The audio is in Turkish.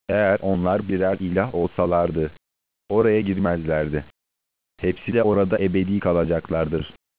Eğer onlar birer ilah olsalardı, oraya girmezlerdi. Hepsi de orada ebedi kalacaklardır.